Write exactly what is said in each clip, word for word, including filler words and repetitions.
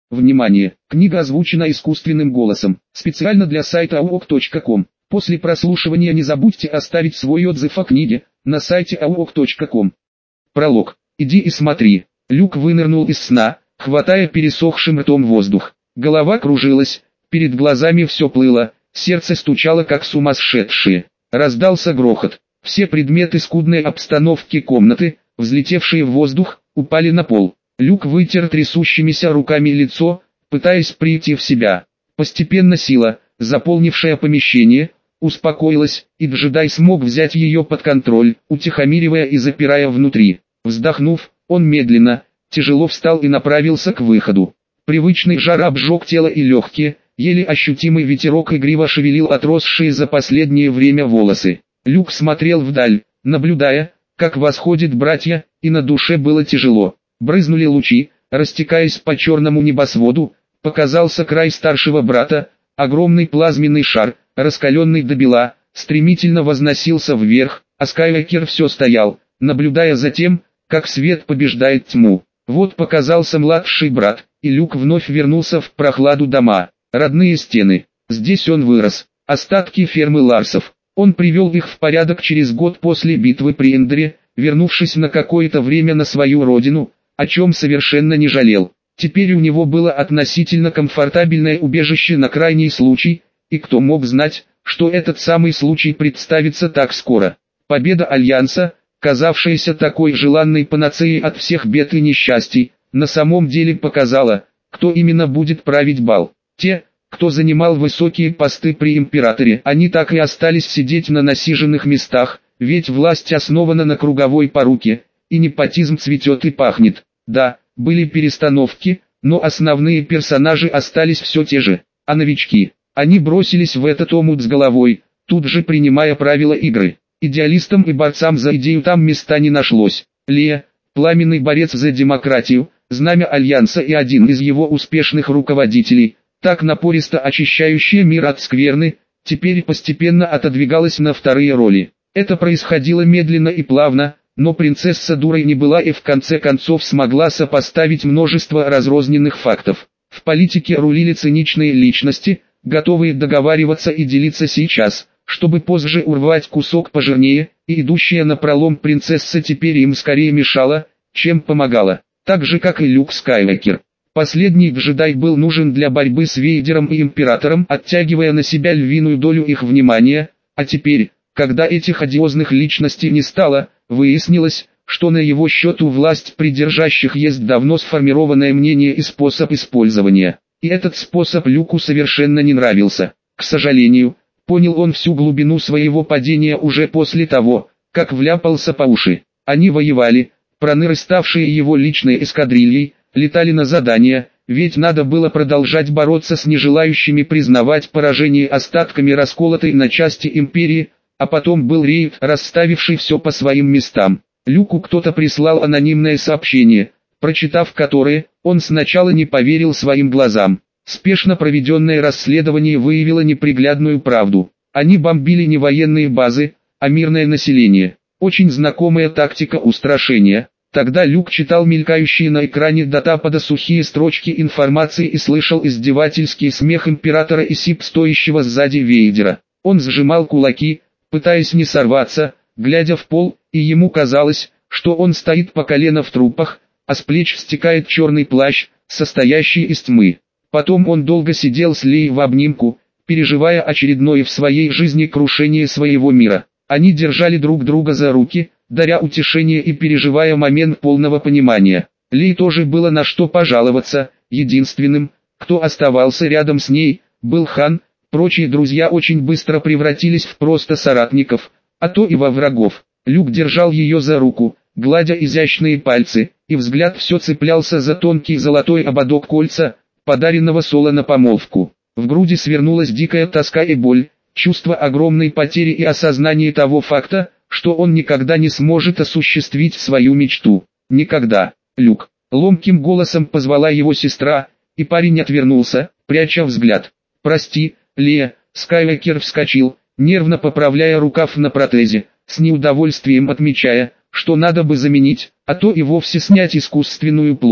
Внимание! Книга озвучена искусственным голосом, специально для сайта ауок точка ком. После прослушивания не забудьте оставить свой отзыв о книге на сайте ауок точка ком. Пролог. Иди и смотри. Люк вынырнул из сна, хватая пересохшим ртом воздух. Голова кружилась, перед глазами все плыло, сердце стучало как сумасшедшее. Раздался грохот. Все предметы скудной обстановки комнаты, взлетевшие в воздух, упали на пол. Люк вытер трясущимися руками лицо, пытаясь прийти в себя. Постепенно сила, заполнившая помещение, успокоилась, и джедай смог взять ее под контроль, утихомиривая и запирая внутри. Вздохнув, он медленно, тяжело встал и направился к выходу. Привычный жар обжег тело и легкие, еле ощутимый ветерок игриво шевелил отросшие за последнее время волосы. Люк смотрел вдаль, наблюдая, как восходят братья, и на душе было тяжело. Брызнули лучи, растекаясь по черному небосводу, показался край старшего брата, огромный плазменный шар, раскаленный до бела, стремительно возносился вверх, а Скайуокер все стоял, наблюдая за тем, как свет побеждает тьму. Вот показался младший брат, и Люк вновь вернулся в прохладу дома. Родные стены. Здесь он вырос. Остатки фермы Ларсов. Он привел их в порядок через год после битвы при Эндере, вернувшись на какое-то время на свою родину, о чем совершенно не жалел. Теперь у него было относительно комфортабельное убежище на крайний случай, и кто мог знать, что этот самый случай представится так скоро. Победа Альянса, казавшаяся такой желанной панацеей от всех бед и несчастий, на самом деле показала, кто именно будет править бал. Те, кто занимал высокие посты при императоре, они так и остались сидеть на насиженных местах, ведь власть основана на круговой поруке, и непотизм цветет и пахнет. Да, были перестановки, но основные персонажи остались все те же, а новички, они бросились в этот омут с головой, тут же принимая правила игры. Идеалистам и борцам за идею там места не нашлось. Лея, пламенный борец за демократию, знамя Альянса и один из его успешных руководителей, так напористо очищающая мир от скверны, теперь постепенно отодвигалась на вторые роли. Это происходило медленно и плавно, но принцесса дурой не была и в конце концов смогла сопоставить множество разрозненных фактов. В политике рулили циничные личности, готовые договариваться и делиться сейчас, чтобы позже урвать кусок пожирнее, и идущая напролом принцесса теперь им скорее мешала, чем помогала, так же как и Люк Скайуокер. Последний джедай был нужен для борьбы с Вейдером и Императором, оттягивая на себя львиную долю их внимания, а теперь, когда этих одиозных личностей не стало, выяснилось, что на его счет у власть придержащих есть давно сформированное мнение и способ использования. И этот способ Люку совершенно не нравился. К сожалению, понял он всю глубину своего падения уже после того, как вляпался по уши. Они воевали, проныры, ставшие его личной эскадрильей, летали на задания, ведь надо было продолжать бороться с нежелающими признавать поражение остатками расколотой на части империи, а потом был рейд, расставивший все по своим местам. Люку кто-то прислал анонимное сообщение, прочитав которое, он сначала не поверил своим глазам. Спешно проведенное расследование выявило неприглядную правду. Они бомбили не военные базы, а мирное население. Очень знакомая тактика устрашения. Тогда Люк читал мелькающие на экране до Тапода сухие строчки информации и слышал издевательский смех Императора и сип стоящего сзади Вейдера. Он сжимал кулаки, пытаясь не сорваться, глядя в пол, и ему казалось, что он стоит по колено в трупах, а с плеч стекает черный плащ, состоящий из тьмы. Потом он долго сидел с Леей в обнимку, переживая очередное в своей жизни крушение своего мира. Они держали друг друга за руки, даря утешение и переживая момент полного понимания. Лей тоже было на что пожаловаться, единственным, кто оставался рядом с ней, был Хан, прочие друзья очень быстро превратились в просто соратников, а то и во врагов. Люк держал ее за руку, гладя изящные пальцы, и взгляд все цеплялся за тонкий золотой ободок кольца, подаренного Соло на помолвку. В груди свернулась дикая тоска и боль, чувство огромной потери и осознание того факта, что он никогда не сможет осуществить свою мечту. Никогда. Люк. Ломким голосом позвала его сестра, и парень отвернулся, пряча взгляд. «Прости, Лея», Скайуокер вскочил, нервно поправляя рукав на протезе, с неудовольствием отмечая, что надо бы заменить, а то и вовсе снять искусственную плоть.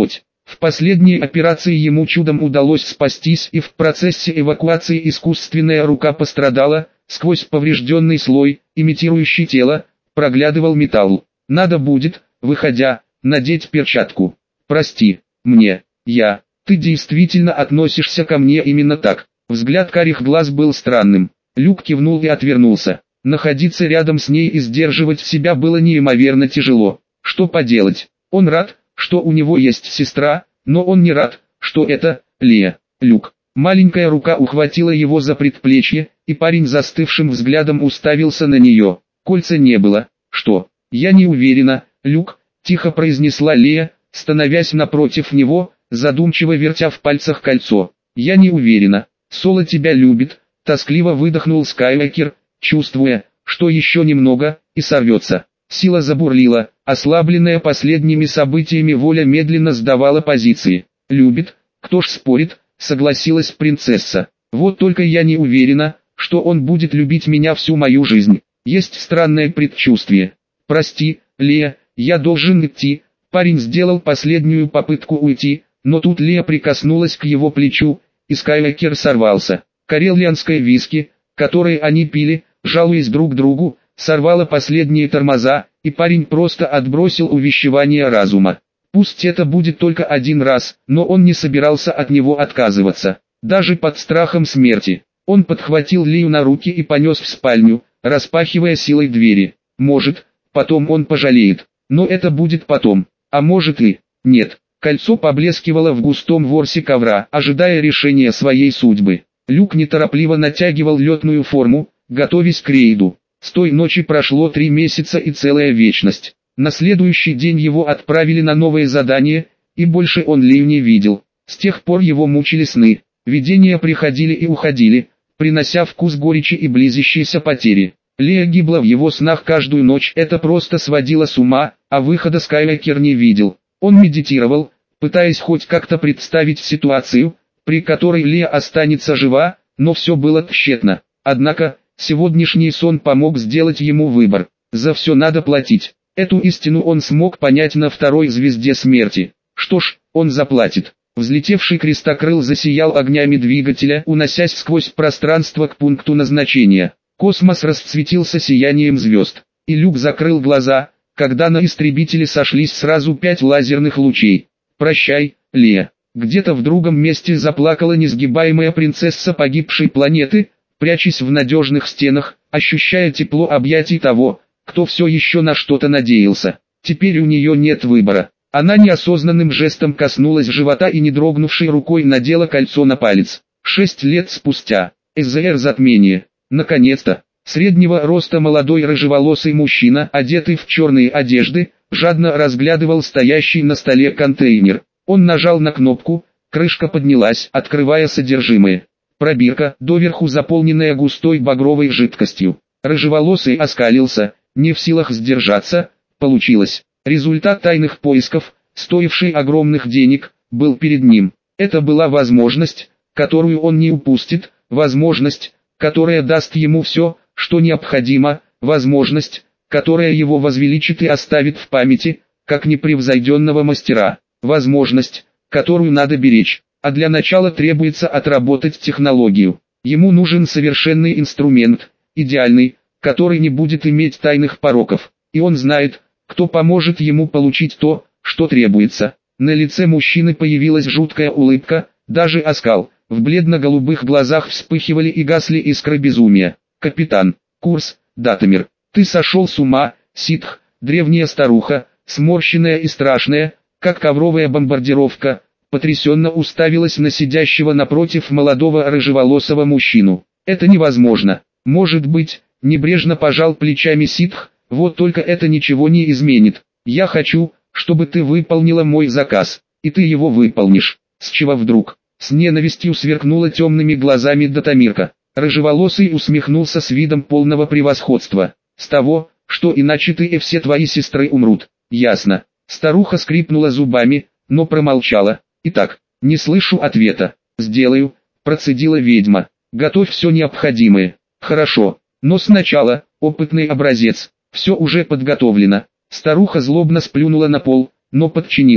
В последней операции ему чудом удалось спастись, и в процессе эвакуации искусственная рука пострадала. Сквозь поврежденный слой, имитирующий тело, проглядывал металл. Надо будет, выходя, надеть перчатку. Прости, мне, я, ты действительно относишься ко мне именно так. Взгляд карих глаз был странным. Люк кивнул и отвернулся. Находиться рядом с ней и сдерживать себя было неимоверно тяжело. Что поделать? Он рад, что у него есть сестра, но он не рад, что это Лея. Люк. Маленькая рука ухватила его за предплечье, и парень застывшим взглядом уставился на нее. Кольца не было. Что? Я не уверена, Люк, тихо произнесла Лея, становясь напротив него, задумчиво вертя в пальцах кольцо. Я не уверена. Соло тебя любит, тоскливо выдохнул Скайуокер, чувствуя, что еще немного, и сорвется. Сила забурлила, ослабленная последними событиями воля медленно сдавала позиции. Любит, кто ж спорит, согласилась принцесса. Вот только я не уверена, что он будет любить меня всю мою жизнь. Есть странное предчувствие. Прости, Лея, я должен идти. Парень сделал последнюю попытку уйти, но тут Лея прикоснулась к его плечу, и Скайуокер сорвался. Карелианское виски, которое они пили, жалуясь друг другу, сорвало последние тормоза, и парень просто отбросил увещевание разума. Пусть это будет только один раз, но он не собирался от него отказываться, даже под страхом смерти. Он подхватил Лию на руки и понес в спальню, распахивая силой двери. Может, потом он пожалеет, но это будет потом, а может и нет. Кольцо поблескивало в густом ворсе ковра, ожидая решения своей судьбы. Люк неторопливо натягивал летную форму, готовясь к рейду. С той ночи прошло три месяца и целая вечность. На следующий день его отправили на новое задание, и больше он Лею не видел. С тех пор его мучили сны, видения приходили и уходили, принося вкус горечи и близящиеся потери. Лея гибла в его снах каждую ночь, это просто сводило с ума, а выхода Скайуокер не видел. Он медитировал, пытаясь хоть как-то представить ситуацию, при которой Лея останется жива, но все было тщетно. Однако, сегодняшний сон помог сделать ему выбор. За все надо платить. Эту истину он смог понять на второй звезде смерти. Что ж, он заплатит. Взлетевший крестокрыл засиял огнями двигателя, уносясь сквозь пространство к пункту назначения. Космос расцветился сиянием звезд. И Люк закрыл глаза, когда на истребителе сошлись сразу пять лазерных лучей. «Прощай, Лея». Где-то в другом месте заплакала несгибаемая принцесса погибшей планеты, прячась в надежных стенах, ощущая тепло объятий того, кто все еще на что-то надеялся. Теперь у нее нет выбора. Она неосознанным жестом коснулась живота и не дрогнувшей рукой надела кольцо на палец. Шесть лет спустя. СЗР затмение. Наконец-то. Среднего роста молодой рыжеволосый мужчина, одетый в черные одежды, жадно разглядывал стоящий на столе контейнер. Он нажал на кнопку, крышка поднялась, открывая содержимое. Пробирка, доверху заполненная густой багровой жидкостью. Рыжеволосый оскалился, не в силах сдержаться. Получилось. Результат тайных поисков, стоивший огромных денег, был перед ним. Это была возможность, которую он не упустит, возможность, которая даст ему все, что необходимо, возможность, которая его возвеличит и оставит в памяти, как непревзойденного мастера, возможность, которую надо беречь, а для начала требуется отработать технологию. Ему нужен совершенный инструмент, идеальный, который не будет иметь тайных пороков, и он знает, кто поможет ему получить то, что требуется. На лице мужчины появилась жуткая улыбка, даже оскал, в бледно-голубых глазах вспыхивали и гасли искры безумия. «Капитан, курс, Датамир, ты сошел с ума, ситх, древняя старуха, сморщенная и страшная, как ковровая бомбардировка», потрясенно уставилась на сидящего напротив молодого рыжеволосого мужчину. «Это невозможно. Может быть», небрежно пожал плечами ситх, «вот только это ничего не изменит. Я хочу, чтобы ты выполнила мой заказ, и ты его выполнишь». «С чего вдруг?» С ненавистью сверкнула темными глазами Датамирка. Рыжеволосый усмехнулся с видом полного превосходства. «С того, что иначе ты и все твои сестры умрут». «Ясно». Старуха скрипнула зубами, но промолчала. «Итак, не слышу ответа». «Сделаю», процедила ведьма. «Готовь все необходимое». «Хорошо, но сначала, опытный образец. Все уже подготовлено». Старуха злобно сплюнула на пол, но подчинилась.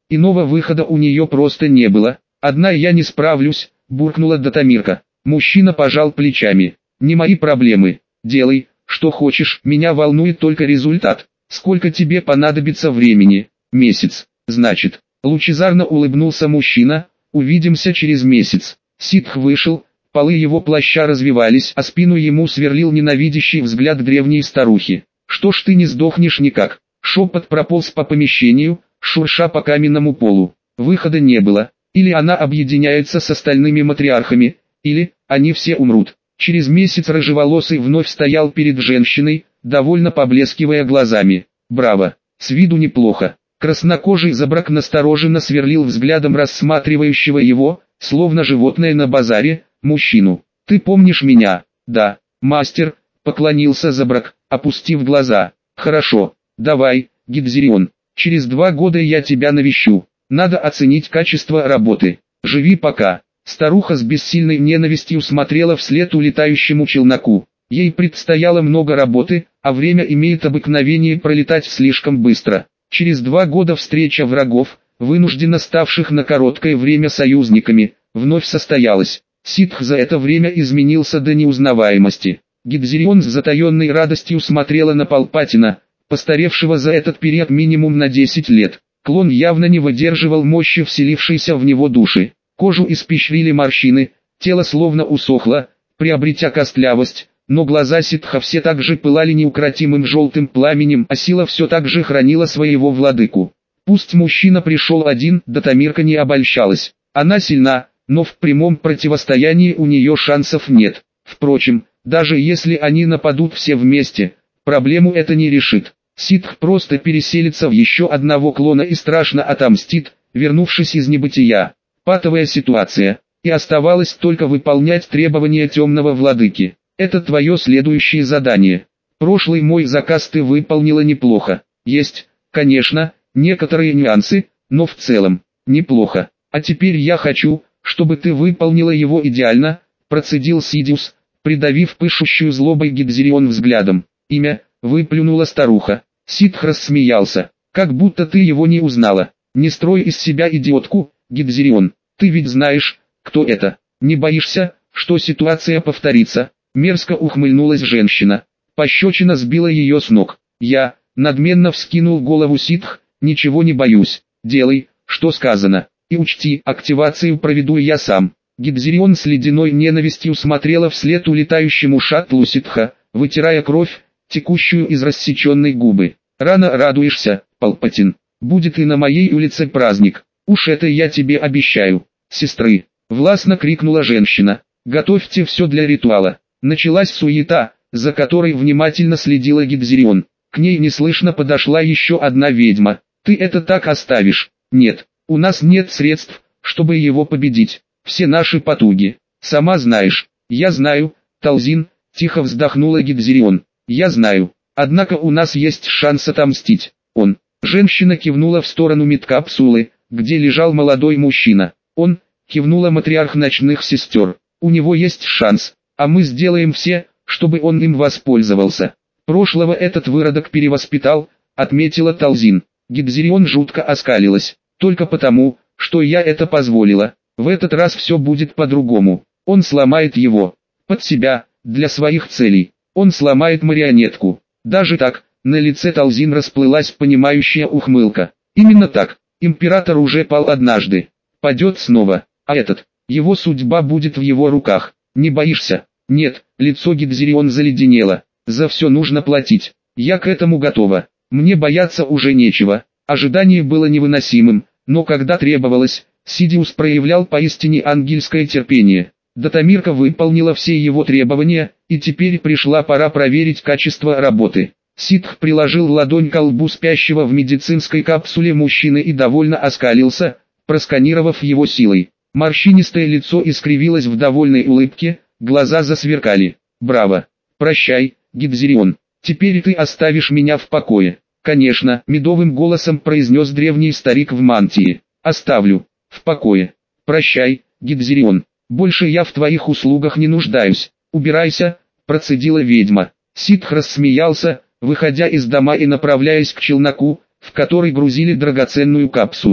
Иного выхода у нее просто не было. «Одна я не справлюсь», — буркнула Датамирка. Мужчина пожал плечами. «Не мои проблемы. Делай, что хочешь, меня волнует только результат. Сколько тебе понадобится времени?» «Месяц, значит». Лучезарно улыбнулся мужчина. «Увидимся через месяц». Ситх вышел, полы его плаща развивались, а спину ему сверлил ненавидящий взгляд древней старухи. «Что ж ты не сдохнешь никак?» Шепот прополз по помещению, шурша по каменному полу. Выхода не было. Или она объединяется с остальными матриархами, или они все умрут. Через месяц рыжеволосый вновь стоял перед женщиной, довольно поблескивая глазами. «Браво! С виду неплохо». Краснокожий забрак настороженно сверлил взглядом рассматривающего его, словно животное на базаре, мужчину. «Ты помнишь меня?» «Да, мастер», — поклонился забрак, опустив глаза. «Хорошо, давай, Гидзирион, через два года я тебя навещу. Надо оценить качество работы. Живи пока». Старуха с бессильной ненавистью смотрела вслед улетающему челноку. Ей предстояло много работы, а время имеет обыкновение пролетать слишком быстро. Через два года встреча врагов, вынужденно ставших на короткое время союзниками, вновь состоялась. Ситх за это время изменился до неузнаваемости. Гидзирион с затаенной радостью смотрела на Палпатина, постаревшего за этот период минимум на десять лет. Клон явно не выдерживал мощи вселившейся в него души. Кожу испещрили морщины, тело словно усохло, приобретя костлявость, но глаза ситха все так же пылали неукротимым желтым пламенем, а сила все так же хранила своего владыку. Пусть мужчина пришел один, Датамирка не обольщалась. Она сильна, но в прямом противостоянии у нее шансов нет. Впрочем, даже если они нападут все вместе, проблему это не решит. Ситх просто переселится в еще одного клона и страшно отомстит, вернувшись из небытия. Патовая ситуация, и оставалось только выполнять требования темного владыки. Это твое следующее задание. Прошлый мой заказ ты выполнила неплохо. Есть, конечно, некоторые нюансы, но в целом, неплохо. А теперь я хочу, чтобы ты выполнила его идеально, процедил Сидиус, придавив пышущую злобой Гидзирион взглядом. Имя, выплюнула старуха. Ситх рассмеялся. Как будто ты его не узнала. Не строй из себя идиотку, Гидзирион. Ты ведь знаешь, кто это. Не боишься, что ситуация повторится? Мерзко ухмыльнулась женщина. Пощечина сбила ее с ног. Я, надменно вскинул голову Ситх, ничего не боюсь. Делай, что сказано. И учти, активацию проведу я сам. Гидзирион с ледяной ненавистью смотрела вслед улетающему шаттлу Ситха, вытирая кровь, текущую из рассеченной губы. Рано радуешься, Палпатин. Будет и на моей улице праздник. Уж это я тебе обещаю. Сестры, властно крикнула женщина. Готовьте все для ритуала. Началась суета, за которой внимательно следила Гидзирион. К ней неслышно подошла еще одна ведьма. Ты это так оставишь? Нет, у нас нет средств, чтобы его победить. Все наши потуги. Сама знаешь. Я знаю, Талзин, тихо вздохнула Гидзирион. Я знаю. Однако у нас есть шанс отомстить. Он. Женщина кивнула в сторону медкапсулы, где лежал молодой мужчина. Он, кивнула матриарх ночных сестер. У него есть шанс, а мы сделаем все, чтобы он им воспользовался. Прошлого этот выродок перевоспитал, отметила Талзин. Гидзирион жутко оскалилась. Только потому, что я это позволила. В этот раз все будет по-другому. Он сломает его. Под себя, для своих целей. Он сломает марионетку. Даже так, на лице Талзин расплылась понимающая ухмылка. Именно так. Император уже пал однажды. Падет снова. А этот, его судьба будет в его руках. Не боишься? Нет, лицо Гидзирион заледенело. За все нужно платить. Я к этому готова. Мне бояться уже нечего. Ожидание было невыносимым, но когда требовалось, Сидиус проявлял поистине ангельское терпение. Датамирка выполнила все его требования, и теперь пришла пора проверить качество работы. Ситх приложил ладонь к лбу спящего в медицинской капсуле мужчины и довольно оскалился, просканировав его силой. Морщинистое лицо искривилось в довольной улыбке, глаза засверкали. «Браво! Прощай, Гидзирион, теперь ты оставишь меня в покое». «Конечно», — медовым голосом произнес древний старик в мантии. «Оставлю. В покое. Прощай, Гидзирион. Больше я в твоих услугах не нуждаюсь. Убирайся», — процедила ведьма. Ситх рассмеялся, выходя из дома и направляясь к челноку, в который грузили драгоценную капсулу.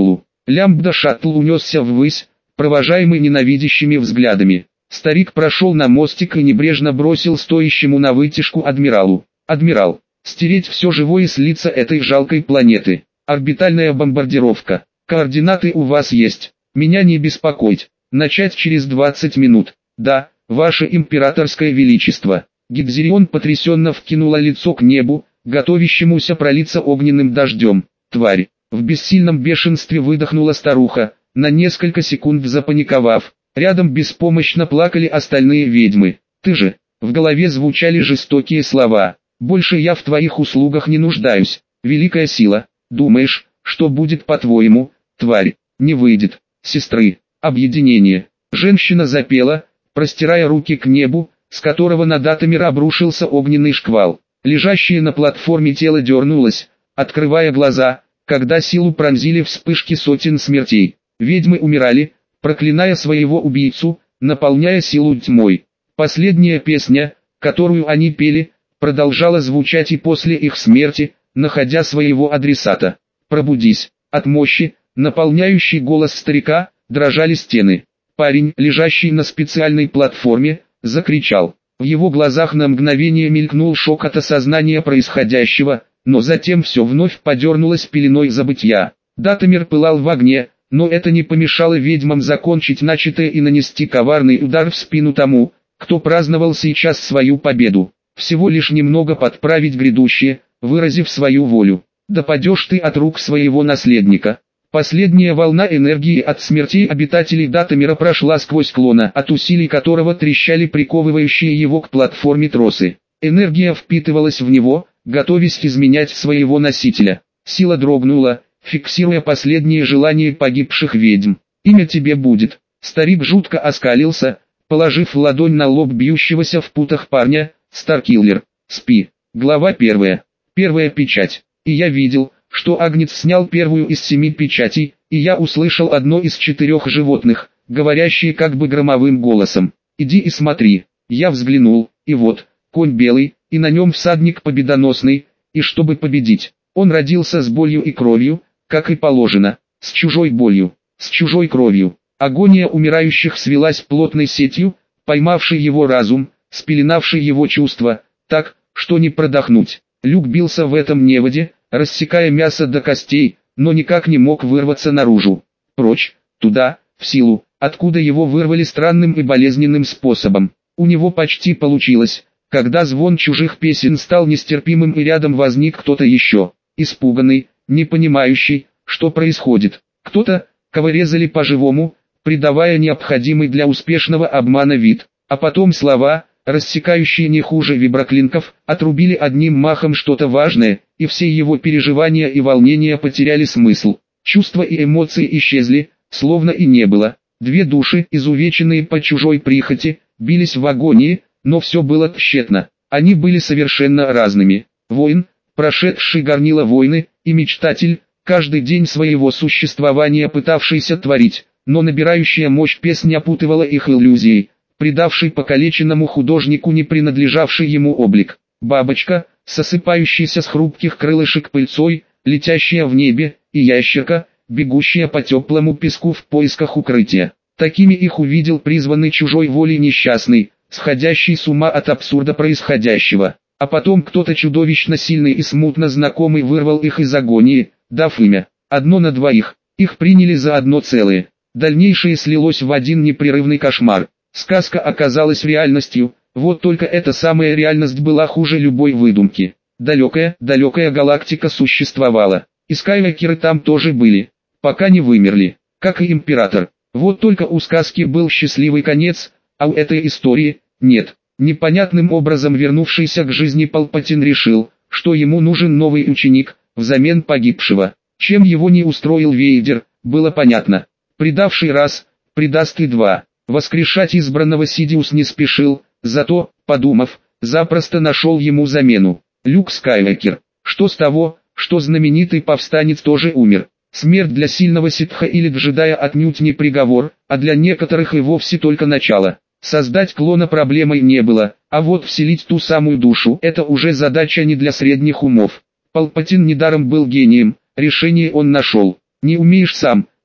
Лямбда-шаттл унесся ввысь, провожаемый ненавидящими взглядами. Старик прошел на мостик и небрежно бросил стоящему на вытяжку адмиралу: «Адмирал, стереть все живое с лица этой жалкой планеты. Орбитальная бомбардировка. Координаты у вас есть. Меня не беспокоить. Начать через двадцать минут. Да, ваше императорское величество». Гидзирион потрясенно вкинула лицо к небу, готовящемуся пролиться огненным дождем. «Тварь!» — в бессильном бешенстве выдохнула старуха, на несколько секунд запаниковав. Рядом беспомощно плакали остальные ведьмы. «Ты же...» — в голове звучали жестокие слова. «Больше я в твоих услугах не нуждаюсь. Великая сила. Думаешь, что будет по-твоему, тварь? Не выйдет. Сестры. Объединение». Женщина запела, простирая руки к небу, с которого на Датамир обрушился огненный шквал. Лежащее на платформе тело дернулось, открывая глаза, когда силу пронзили вспышки сотен смертей. Ведьмы умирали, проклиная своего убийцу, наполняя силу тьмой. Последняя песня, которую они пели, продолжала звучать и после их смерти, находя своего адресата. «Пробудись». От мощи, наполняющей голос старика, дрожали стены. Парень, лежащий на специальной платформе, закричал. В его глазах на мгновение мелькнул шок от осознания происходящего, но затем все вновь подернулось пеленой забытья. Датамир пылал в огне, но это не помешало ведьмам закончить начатое и нанести коварный удар в спину тому, кто праздновал сейчас свою победу. Всего лишь немного подправить грядущее, выразив свою волю. Да падешь ты от рук своего наследника. Последняя волна энергии от смертей обитателей Датамира прошла сквозь клона, от усилий которого трещали приковывающие его к платформе тросы. Энергия впитывалась в него, готовясь изменять своего носителя. Сила дрогнула, фиксируя последние желания погибших ведьм. «Имя тебе будет». Старик жутко оскалился, положив ладонь на лоб бьющегося в путах парня. «Старкиллер, спи». Глава первая. Первая печать. И я видел, что Агнец снял первую из семи печатей, и я услышал одно из четырех животных, говорящие как бы громовым голосом: «Иди и смотри». Я взглянул, и вот, конь белый, и на нем всадник победоносный, и чтобы победить, он родился с болью и кровью, как и положено, с чужой болью, с чужой кровью. Агония умирающих свелась плотной сетью, поймавшей его разум, спеленавшей его чувства, так, что не продохнуть. Люк бился в этом неводе, рассекая мясо до костей, но никак не мог вырваться наружу. Прочь, туда, в силу, откуда его вырвали странным и болезненным способом. У него почти получилось, когда звон чужих песен стал нестерпимым и рядом возник кто-то еще, испуганный, не понимающий, что происходит. Кто-то, кого резали по-живому, придавая необходимый для успешного обмана вид, а потом слова, рассекающие не хуже виброклинков, отрубили одним махом что-то важное, и все его переживания и волнения потеряли смысл. Чувства и эмоции исчезли, словно и не было. Две души, изувеченные по чужой прихоти, бились в агонии, но все было тщетно. Они были совершенно разными. Воин, прошедший горнило войны, и мечтатель, каждый день своего существования пытавшийся творить, но набирающая мощь песня опутывала их иллюзией, придавший покалеченному художнику не принадлежавший ему облик. Бабочка, сосыпающаяся с хрупких крылышек пыльцой, летящая в небе, и ящерка, бегущая по теплому песку в поисках укрытия. Такими их увидел призванный чужой волей несчастный, сходящий с ума от абсурда происходящего. А потом кто-то чудовищно сильный и смутно знакомый вырвал их из агонии, дав имя. Одно на двоих, их приняли за одно целое. Дальнейшее слилось в один непрерывный кошмар. Сказка оказалась реальностью, вот только эта самая реальность была хуже любой выдумки. Далекая, далекая галактика существовала, и скайвекеры там тоже были, пока не вымерли, как и император. Вот только у сказки был счастливый конец, а у этой истории нет. Непонятным образом вернувшийся к жизни Палпатин решил, что ему нужен новый ученик, взамен погибшего. Чем его не устроил Вейдер, было понятно. Предавший раз, предаст и два. Воскрешать избранного Сидиус не спешил, зато, подумав, запросто нашел ему замену. Люк Скайуокер. Что с того, что знаменитый повстанец тоже умер? Смерть для сильного ситха или джедая отнюдь не приговор, а для некоторых и вовсе только начало. Создать клона проблемой не было, а вот вселить ту самую душу – это уже задача не для средних умов. Палпатин недаром был гением, решение он нашел. Не умеешь сам,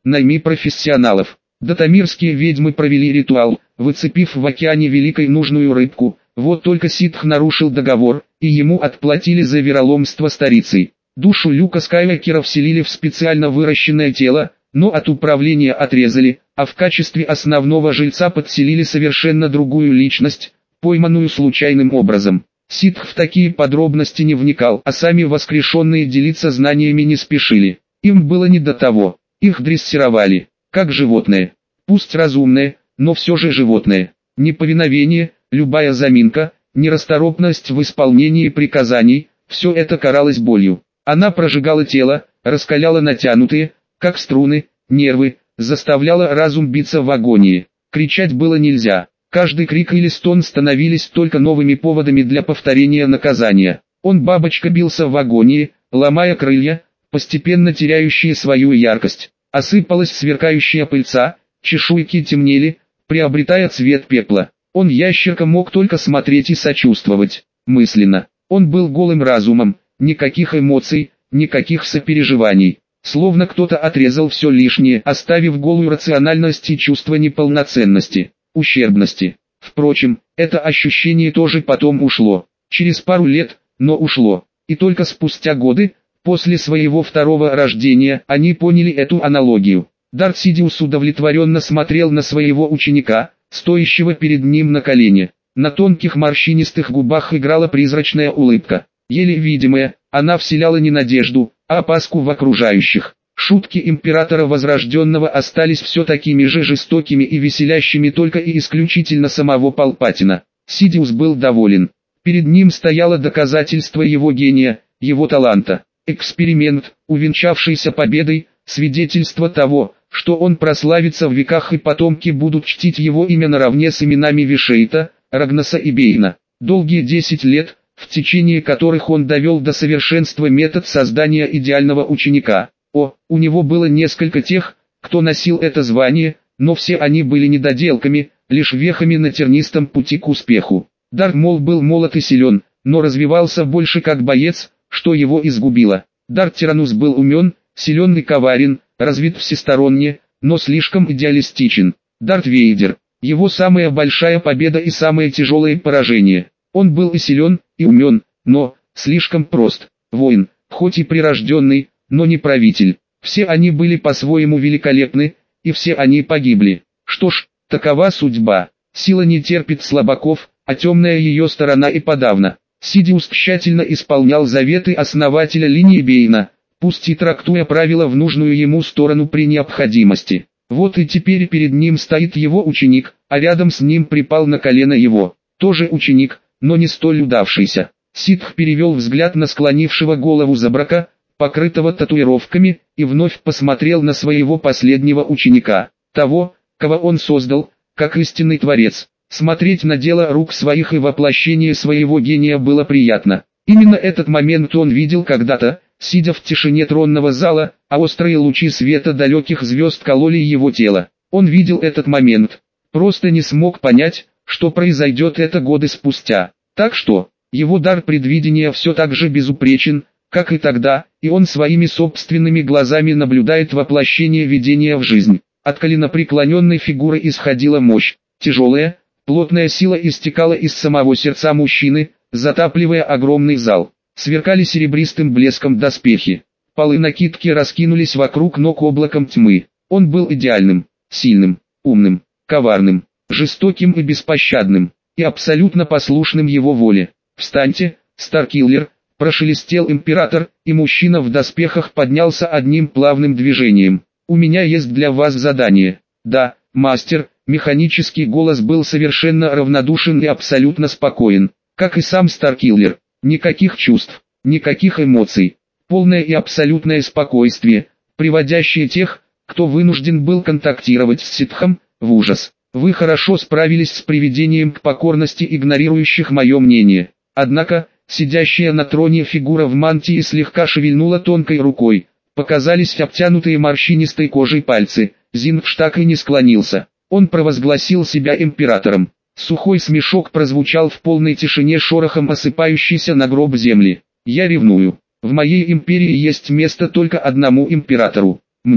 найми профессионалов. Датамирские ведьмы провели ритуал, выцепив в океане великой нужную рыбку. Вот только ситх нарушил договор, и ему отплатили за вероломство старицей. Душу Люка Скайуокера вселили в специально выращенное тело, но от управления отрезали, а в качестве основного жильца подселили совершенно другую личность, пойманную случайным образом. Ситх в такие подробности не вникал, а сами воскрешенные делиться знаниями не спешили. Им было не до того, их дрессировали, как животное. Пусть разумное, но все же животное. Неповиновение, любая заминка, нерасторопность в исполнении приказаний, все это каралось болью. Она прожигала тело, раскаляла натянутые, как струны, нервы, заставляла разум биться в агонии. Кричать было нельзя. Каждый крик или стон становились только новыми поводами для повторения наказания. Он бабочка бился в агонии, ломая крылья, постепенно теряющие свою яркость. Осыпалась сверкающая пыльца, чешуйки темнели, приобретая цвет пепла. Он ящерка мог только смотреть и сочувствовать, мысленно. Он был голым разумом, никаких эмоций, никаких сопереживаний. Словно кто-то отрезал все лишнее, оставив голую рациональность и чувство неполноценности, ущербности. Впрочем, это ощущение тоже потом ушло. Через пару лет, но ушло. И только спустя годы, после своего второго рождения, они поняли эту аналогию. Дарт Сидиус удовлетворенно смотрел на своего ученика, стоящего перед ним на колене. На тонких морщинистых губах играла призрачная улыбка. Еле видимая, она вселяла не надежду, а опаску в окружающих. Шутки императора Возрожденного остались все такими же жестокими и веселящими только и исключительно самого Палпатина. Сидиус был доволен. Перед ним стояло доказательство его гения, его таланта. Эксперимент, увенчавшийся победой, свидетельство того, что он прославится в веках и потомки будут чтить его имя наравне с именами Вишейта, Рагнаса и Бейна. Долгие десять лет, в течение которых он довел до совершенства метод создания идеального ученика. О, у него было несколько тех, кто носил это звание, но все они были недоделками, лишь вехами на тернистом пути к успеху. Дарт Мол был молод и силен, но развивался больше как боец, что его изгубило. Дарт Тиранус был умен, силен и коварен, развит всесторонне, но слишком идеалистичен. Дарт Вейдер, его самая большая победа и самое тяжелое поражение. Он был и силен, и умен, но слишком прост. Воин, хоть и прирожденный, но не правитель. Все они были по-своему великолепны, и все они погибли. Что ж, такова судьба. Сила не терпит слабаков, а темная ее сторона и подавно. Сидиус тщательно исполнял заветы основателя линии Бейна, пусть и трактуя правила в нужную ему сторону при необходимости. Вот и теперь перед ним стоит его ученик, а рядом с ним припал на колено его, тоже ученик, но не столь удавшийся. Ситх перевел взгляд на склонившего голову Забрака, покрытого татуировками, и вновь посмотрел на своего последнего ученика, того, кого он создал, как истинный творец. Смотреть на дело рук своих и воплощение своего гения было приятно. Именно этот момент он видел когда-то, сидя в тишине тронного зала, а острые лучи света далеких звезд кололи его тело. Он видел этот момент, просто не смог понять, что произойдет это годы спустя. Так что, его дар предвидения все так же безупречен, как и тогда, и он своими собственными глазами наблюдает воплощение видения в жизнь. От коленопреклоненной фигуры исходила мощь, тяжелая, плотная сила истекала из самого сердца мужчины, затапливая огромный зал. Сверкали серебристым блеском доспехи. Полы накидки раскинулись вокруг ног облаком тьмы. Он был идеальным, сильным, умным, коварным, жестоким и беспощадным, и абсолютно послушным его воле. «Встаньте, Старкиллер!» – прошелестел император, и мужчина в доспехах поднялся одним плавным движением. «У меня есть для вас задание». «Да, мастер», – механический голос был совершенно равнодушен и абсолютно спокоен, как и сам Старкиллер. Никаких чувств, никаких эмоций, полное и абсолютное спокойствие, приводящее тех, кто вынужден был контактировать с ситхом, в ужас. Вы хорошо справились с приведением к покорности игнорирующих мое мнение. Однако, сидящая на троне фигура в мантии слегка шевельнула тонкой рукой, показались обтянутые морщинистой кожей пальцы, Зингш так и не склонился. Он провозгласил себя императором. Сухой смешок прозвучал в полной тишине шорохом осыпающейся на гроб земли. «Я ревную. В моей империи есть место только одному императору. Мне».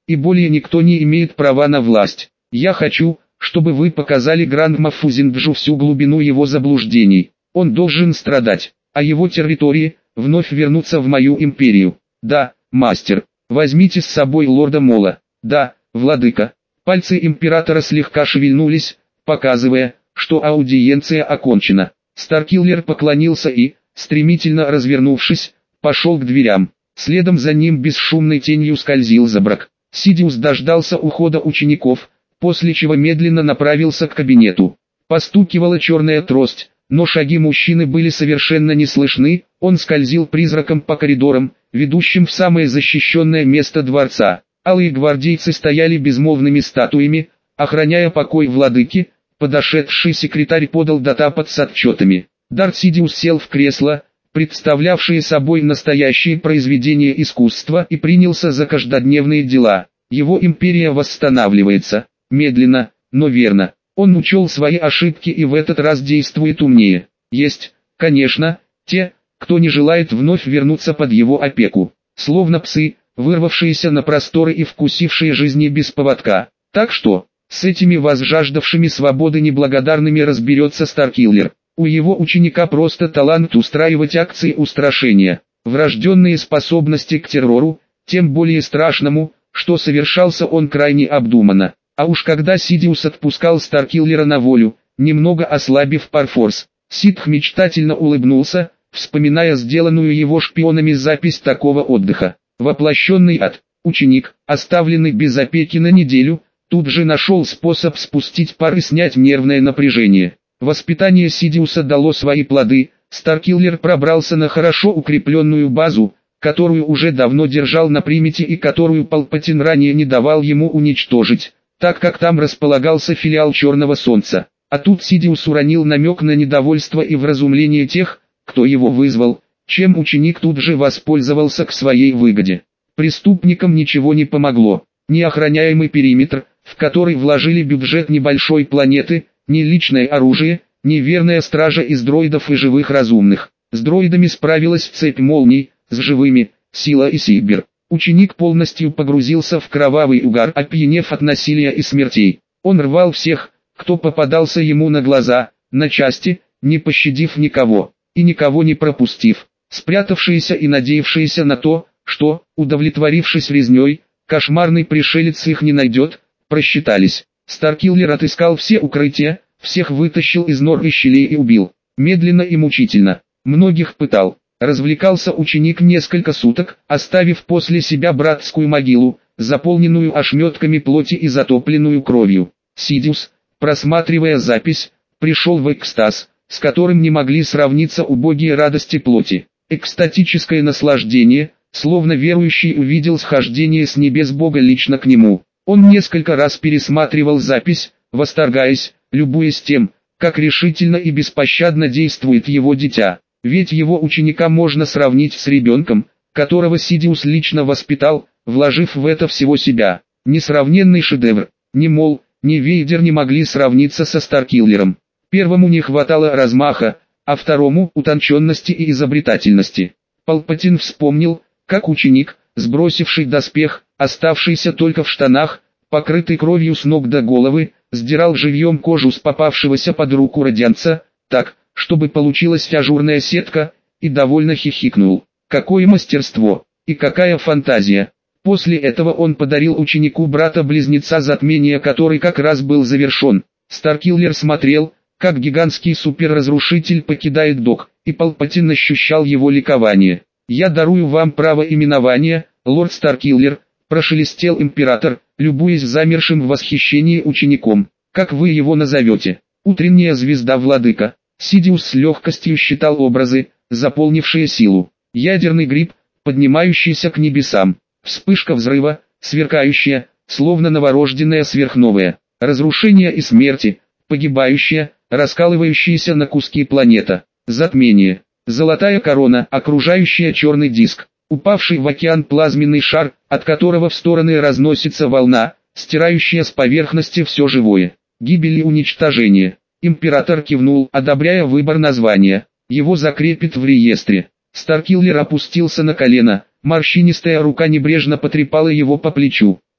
и более никто не имеет права на власть. Я хочу, чтобы вы показали Гранд-Маффузинджу всю глубину его заблуждений. Он должен страдать, а его территории вновь вернуться в мою империю. Да, мастер, возьмите с собой лорда Мола. Да, владыка. Пальцы императора слегка шевельнулись, показывая, что аудиенция окончена. Старкиллер поклонился и, стремительно развернувшись, пошел к дверям. Следом за ним бесшумной тенью скользил Забрак. Сидиус дождался ухода учеников, после чего медленно направился к кабинету. Постукивала черная трость, но шаги мужчины были совершенно не слышны, он скользил призраком по коридорам, ведущим в самое защищенное место дворца. Алые гвардейцы стояли безмолвными статуями, охраняя покой владыки. Подошедший секретарь подал дотапот с отчетами. Дарт Сидиус сел в кресло, представлявшие собой настоящее произведение искусства, и принялся за каждодневные дела. Его империя восстанавливается, медленно, но верно. Он учел свои ошибки и в этот раз действует умнее. Есть, конечно, те, кто не желает вновь вернуться под его опеку. Словно псы, вырвавшиеся на просторы и вкусившие жизни без поводка. Так что, с этими возжаждавшими свободы неблагодарными разберется Старкиллер. У его ученика просто талант устраивать акции устрашения. Врожденные способности к террору, тем более страшному, что совершался он крайне обдуманно. А уж когда Сидиус отпускал Старкиллера на волю, немного ослабив парфорс, Ситх мечтательно улыбнулся, вспоминая сделанную его шпионами запись такого отдыха. Воплощенный ад, ученик, оставленный без опеки на неделю, тут же нашел способ спустить пар и снять нервное напряжение. Воспитание Сидиуса дало свои плоды, Старкиллер пробрался на хорошо укрепленную базу, которую уже давно держал на примете и которую Палпатин ранее не давал ему уничтожить, так как там располагался филиал Черного Солнца. А тут Сидиус уронил намек на недовольство и вразумление тех, кто его вызвал, чем ученик тут же воспользовался к своей выгоде. Преступникам ничего не помогло, ни охраняемый периметр, в который вложили бюджет небольшой планеты, ни личное оружие, ни верная стража из дроидов и живых разумных. С дроидами справилась цепь молний, с живыми – Сила и Сибир. Ученик полностью погрузился в кровавый угар, опьянев от насилия и смертей. Он рвал всех, кто попадался ему на глаза, на части, не пощадив никого, и никого не пропустив. Спрятавшиеся и надеявшиеся на то, что, удовлетворившись резней, кошмарный пришелец их не найдет, просчитались. Старкиллер отыскал все укрытия, всех вытащил из нор и щелей и убил. Медленно и мучительно. Многих пытал. Развлекался ученик несколько суток, оставив после себя братскую могилу, заполненную ошметками плоти и затопленную кровью. Сидиус, просматривая запись, пришел в экстаз, с которым не могли сравниться убогие радости плоти. Экстатическое наслаждение, словно верующий увидел схождение с небес Бога лично к нему. Он несколько раз пересматривал запись, восторгаясь, любуясь тем, как решительно и беспощадно действует его дитя. Ведь его ученика можно сравнить с ребенком, которого Сидиус лично воспитал, вложив в это всего себя. Несравненный шедевр. Ни Мол, ни Вейдер не могли сравниться со Старкиллером. Первому не хватало размаха, а второму – утонченности и изобретательности. Палпатин вспомнил, как ученик, сбросивший доспех, оставшийся только в штанах, покрытый кровью с ног до головы, сдирал живьем кожу с попавшегося под руку радианца, так, чтобы получилась ажурная сетка, и довольно хихикнул. Какое мастерство! И какая фантазия! После этого он подарил ученику брата-близнеца затмение, который как раз был завершен. Старкиллер смотрел, как гигантский суперразрушитель покидает док, и Палпатин ощущал его ликование. «Я дарую вам право именования, лорд Старкиллер», – прошелестел император, любуясь замершим в восхищении учеником. «Как вы его назовете?» «Утренняя звезда владыка». Сидиус с легкостью считал образы, заполнившие силу. Ядерный гриб, поднимающийся к небесам. Вспышка взрыва, сверкающая, словно новорожденная сверхновая. Разрушение и смерти, погибающая, раскалывающаяся на куски планета. Затмение. Золотая корона, окружающая черный диск. Упавший в океан плазменный шар, от которого в стороны разносится волна, стирающая с поверхности все живое. Гибель и уничтожение. Император кивнул, одобряя выбор названия. Его закрепят в реестре. Старкиллер опустился на колено, морщинистая рука небрежно потрепала его по плечу.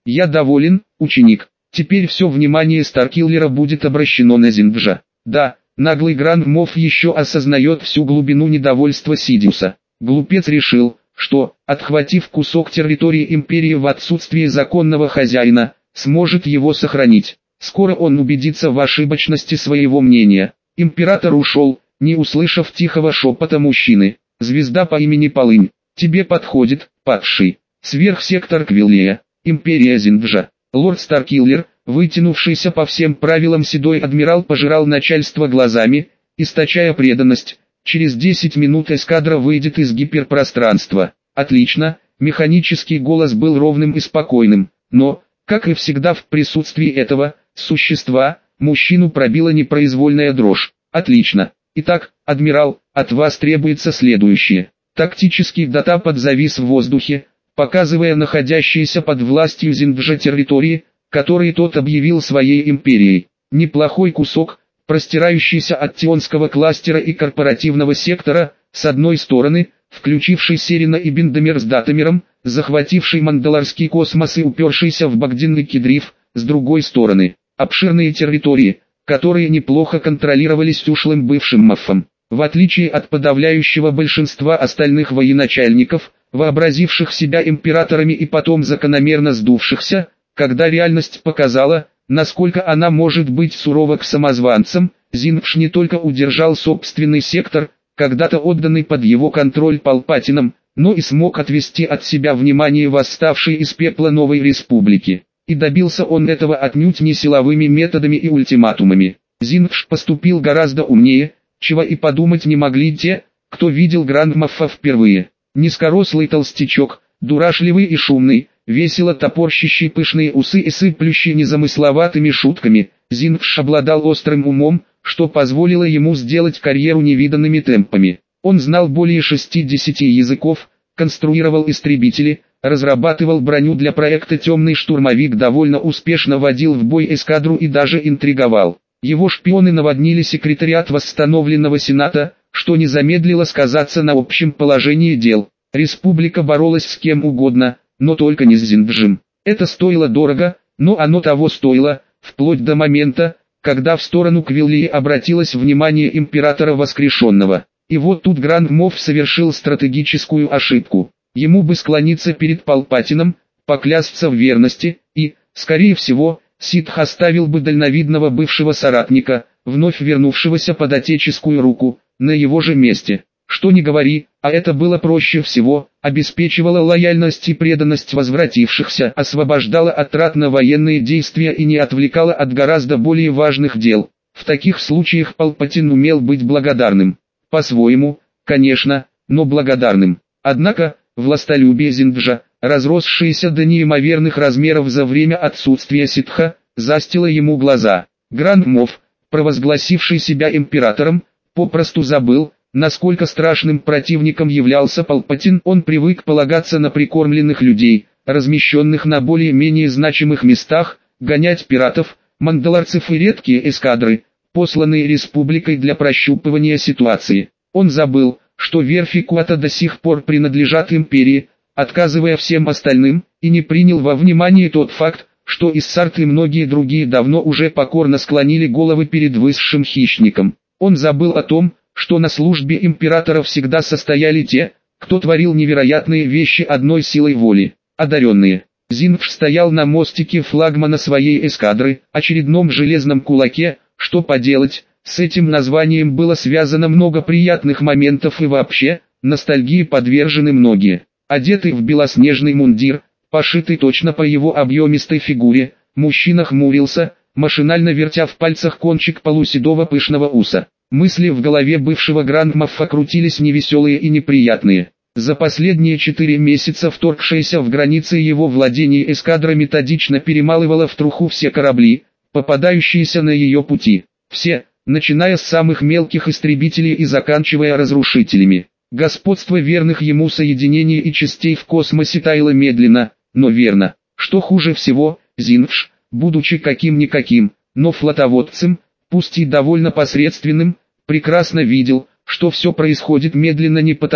Я доволен, ученик. Теперь все внимание Старкиллера будет обращено на Зингджа. Да, наглый Гранд Мофф еще осознает всю глубину недовольства Сидиуса. Глупец решил, что, отхватив кусок территории империи в отсутствие законного хозяина, сможет его сохранить. Скоро он убедится в ошибочности своего мнения. Император ушел, не услышав тихого шепота мужчины. Звезда по имени Полынь. Тебе подходит, падший. Сверхсектор Квиллия. Империя Зингджа. Лорд Старкиллер, вытянувшийся по всем правилам седой адмирал, пожирал начальство глазами, источая преданность. Через десять минут эскадра выйдет из гиперпространства. Отлично, механический голос был ровным и спокойным, но, как и всегда в присутствии этого существа, мужчину пробила непроизвольная дрожь. Отлично. Итак, адмирал, от вас требуется следующее. Тактический датапад завис в воздухе, показывая находящиеся под властью Зингджа территории, которые тот объявил своей империей. Неплохой кусок, простирающийся от Тионского кластера и корпоративного сектора, с одной стороны, включивший Серина и Биндамер с Датамером, захвативший Мандаларский космос и упершийся в Багдин Кедриф, с другой стороны, обширные территории, которые неплохо контролировались ушлым бывшим Маффом. В отличие от подавляющего большинства остальных военачальников, вообразивших себя императорами и потом закономерно сдувшихся, когда реальность показала, насколько она может быть сурова к самозванцам, Зингдж не только удержал собственный сектор, когда-то отданный под его контроль Палпатином, но и смог отвести от себя внимание восставшей из пепла новой республики. И добился он этого отнюдь не силовыми методами и ультиматумами. Зингдж поступил гораздо умнее, чего и подумать не могли те, кто видел Гранд Моффа впервые. Низкорослый толстячок, дурашливый и шумный, весело топорщащий пышные усы и сыплющий незамысловатыми шутками, Зингдж обладал острым умом, что позволило ему сделать карьеру невиданными темпами. Он знал более шестидесяти языков, конструировал истребители, разрабатывал броню для проекта «Темный штурмовик», довольно успешно водил в бой эскадру и даже интриговал. Его шпионы наводнили секретариат восстановленного Сената, что не замедлило сказаться на общем положении дел. Республика боролась с кем угодно, но только не с Зингджем. Это стоило дорого, но оно того стоило, вплоть до момента, когда в сторону Квиллии обратилось внимание императора воскрешенного. И вот тут Гранд Мофф совершил стратегическую ошибку. Ему бы склониться перед Палпатином, поклясться в верности, и, скорее всего, Ситх оставил бы дальновидного бывшего соратника, вновь вернувшегося под отеческую руку, на его же месте. Что ни говори, а это было проще всего, обеспечивало лояльность и преданность возвратившихся, освобождало от трат на военные действия и не отвлекало от гораздо более важных дел. В таких случаях Палпатин умел быть благодарным. По-своему, конечно, но благодарным. Однако, властолюбие Зингджа, разросшееся до неимоверных размеров за время отсутствия Ситха, застило ему глаза. Гранд Мофф, провозгласивший себя императором, попросту забыл, насколько страшным противником являлся Палпатин. Он привык полагаться на прикормленных людей, размещенных на более-менее значимых местах, гонять пиратов, мандалорцев и редкие эскадры, посланные республикой для прощупывания ситуации. Он забыл, что верфи Куата до сих пор принадлежат империи, отказывая всем остальным, и не принял во внимание тот факт, что Иссарт и многие другие давно уже покорно склонили головы перед высшим хищником. Он забыл о том, что на службе императора всегда состояли те, кто творил невероятные вещи одной силой воли, одаренные. Зингдж стоял на мостике флагмана своей эскадры, очередном железном кулаке. Что поделать, с этим названием было связано много приятных моментов и вообще, ностальгии подвержены многие. Одетый в белоснежный мундир, пошитый точно по его объемистой фигуре, мужчина хмурился, машинально вертя в пальцах кончик полуседого пышного уса. Мысли в голове бывшего Гранд Моффа крутились невеселые и неприятные. За последние четыре месяца вторгшаяся в границы его владений эскадра методично перемалывала в труху все корабли, попадающиеся на ее пути. Все, начиная с самых мелких истребителей и заканчивая разрушителями. Господство верных ему соединений и частей в космосе таяло медленно, но верно. Что хуже всего, Зингдж, будучи каким-никаким, но флотоводцем, пусть и довольно посредственным, прекрасно видел, что все происходит медленно не потому,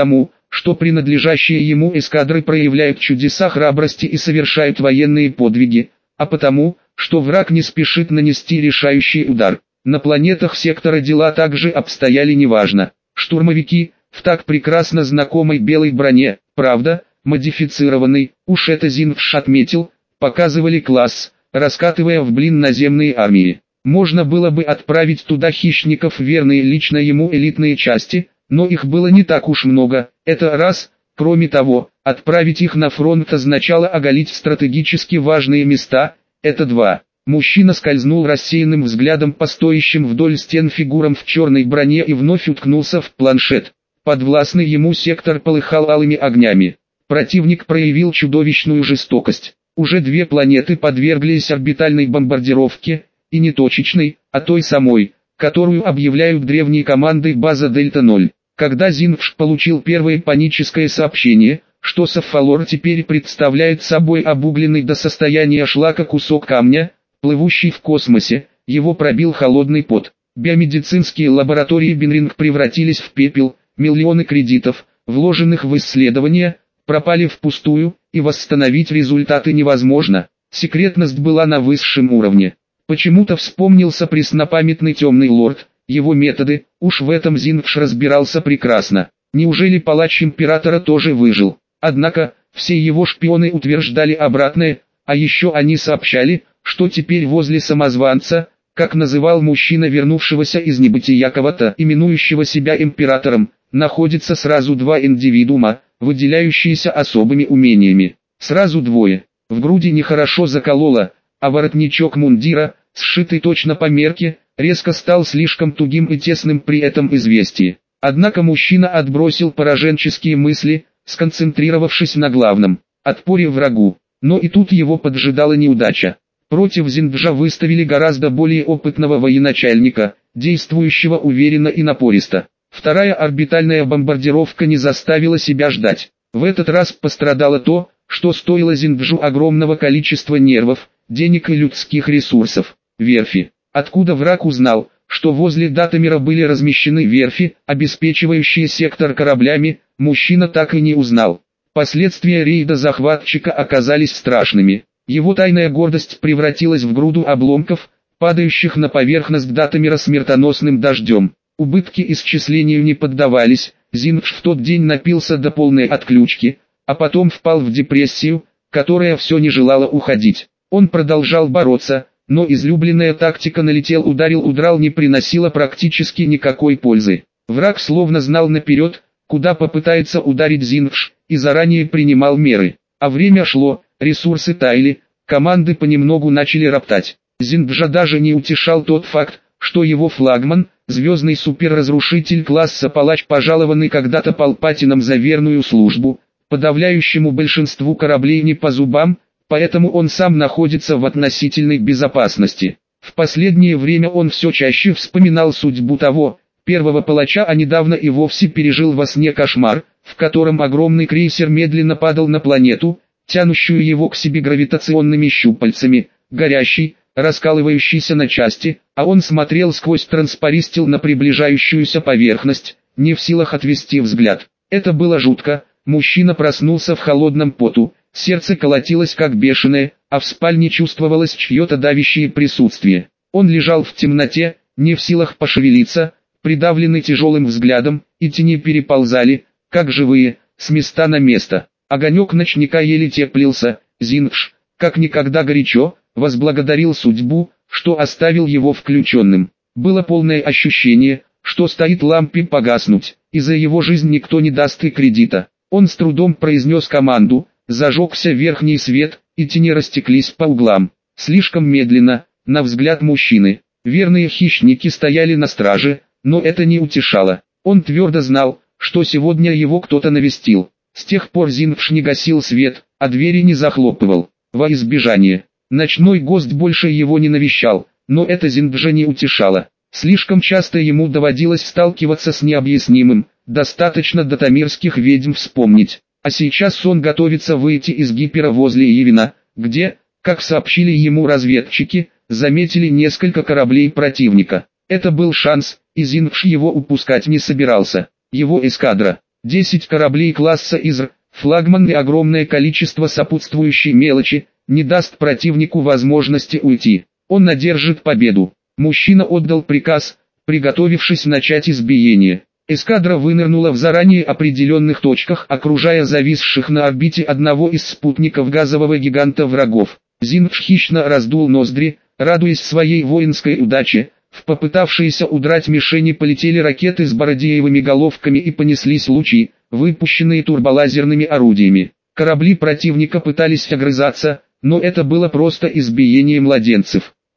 что принадлежащие ему эскадры проявляют чудеса храбрости и совершают военные подвиги, а потому, что враг не спешит нанести решающий удар. На планетах сектора дела также обстояли неважно. Штурмовики, в так прекрасно знакомой белой броне, правда, модифицированной, уж это Зинвш отметил, показывали класс, раскатывая в блин наземные армии. Можно было бы отправить туда хищников, верные лично ему элитные части, но их было не так уж много, это раз. Кроме того, отправить их на фронт означало оголить стратегически важные места, это два. Мужчина скользнул рассеянным взглядом по стоящим вдоль стен фигурам в черной броне и вновь уткнулся в планшет. Подвластный ему сектор полыхал алыми огнями. Противник проявил чудовищную жестокость. Уже две планеты подверглись орбитальной бомбардировке, и не точечной, а той самой, которую объявляют древней командой база Дельта ноль. Когда Зинвш получил первое паническое сообщение, что Саффалор теперь представляет собой обугленный до состояния шлака кусок камня, плывущий в космосе, его пробил холодный пот. Биомедицинские лаборатории Бенринг превратились в пепел, миллионы кредитов, вложенных в исследования, пропали впустую, и восстановить результаты невозможно. Секретность была на высшем уровне. Почему-то вспомнился преснопамятный темный лорд, его методы, уж в этом Зинвш разбирался прекрасно. Неужели палач императора тоже выжил? Однако, все его шпионы утверждали обратное, а еще они сообщали, что теперь возле самозванца, как называл мужчина, вернувшегося из небытия кого-то, именующего себя императором, находится сразу два индивидуума, выделяющиеся особыми умениями. Сразу двое. В груди нехорошо закололо, а воротничок мундира, сшитый точно по мерке, резко стал слишком тугим и тесным при этом известии. Однако мужчина отбросил пораженческие мысли, сконцентрировавшись на главном – отпоре врагу. Но и тут его поджидала неудача. Против Зинвжа выставили гораздо более опытного военачальника, действующего уверенно и напористо. Вторая орбитальная бомбардировка не заставила себя ждать. В этот раз пострадало то, что стоило Зинвжу огромного количества нервов, денег и людских ресурсов – верфи. Откуда враг узнал, что возле Датамира были размещены верфи, обеспечивающие сектор кораблями, мужчина так и не узнал. Последствия рейда захватчика оказались страшными. Его тайная гордость превратилась в груду обломков, падающих на поверхность Датамира смертоносным дождем. Убытки исчислению не поддавались, Зинвш в тот день напился до полной отключки, а потом впал в депрессию, которая все не желала уходить. Он продолжал бороться, но излюбленная тактика налетел-ударил-удрал не приносила практически никакой пользы. Враг словно знал наперед, куда попытается ударить Зинвш, и заранее принимал меры. А время шло, ресурсы таяли, команды понемногу начали роптать. Зинвжа даже не утешал тот факт, что его флагман, звездный суперразрушитель класса Палач, пожалованный когда-то Палпатином за верную службу, подавляющему большинству кораблей не по зубам, поэтому он сам находится в относительной безопасности. В последнее время он все чаще вспоминал судьбу того, первого палача, а недавно и вовсе пережил во сне кошмар, в котором огромный крейсер медленно падал на планету, тянущую его к себе гравитационными щупальцами, горящий, раскалывающийся на части, а он смотрел сквозь транспаристил на приближающуюся поверхность, не в силах отвести взгляд. Это было жутко. Мужчина проснулся в холодном поту, сердце колотилось как бешеное, а в спальне чувствовалось чье-то давящее присутствие. Он лежал в темноте, не в силах пошевелиться, придавленный тяжелым взглядом, и тени переползали, как живые, с места на место. Огонек ночника еле теплился. Зинвш, как никогда горячо, возблагодарил судьбу, что оставил его включенным. Было полное ощущение, что стоит лампе погаснуть, и за его жизнь никто не даст и кредита. Он с трудом произнес команду, зажегся верхний свет, и тени растеклись по углам. Слишком медленно, на взгляд мужчины. Верные хищники стояли на страже, но это не утешало. Он твердо знал, что сегодня его кто-то навестил. С тех пор Зинвш не гасил свет, а двери не захлопывал. Во избежание. Ночной гость больше его не навещал, но это Зинвжа не утешало. Слишком часто ему доводилось сталкиваться с необъяснимым, достаточно датамирских ведьм вспомнить. А сейчас он готовится выйти из гипера возле Йевена, где, как сообщили ему разведчики, заметили несколько кораблей противника. Это был шанс, и Зинвш его упускать не собирался. Его эскадра, десять кораблей класса ИЗР, флагман и огромное количество сопутствующей мелочи, не даст противнику возможности уйти. Он одержит победу. Мужчина отдал приказ, приготовившись начать избиение. Эскадра вынырнула в заранее определенных точках, окружая зависших на орбите одного из спутников газового гиганта врагов. Зиндж хищно раздул ноздри, радуясь своей воинской удаче. В попытавшиеся удрать мишени полетели ракеты с бородеевыми головками и понеслись лучи, выпущенные турболазерными орудиями. Корабли противника пытались огрызаться, но это было просто избиение младенцев.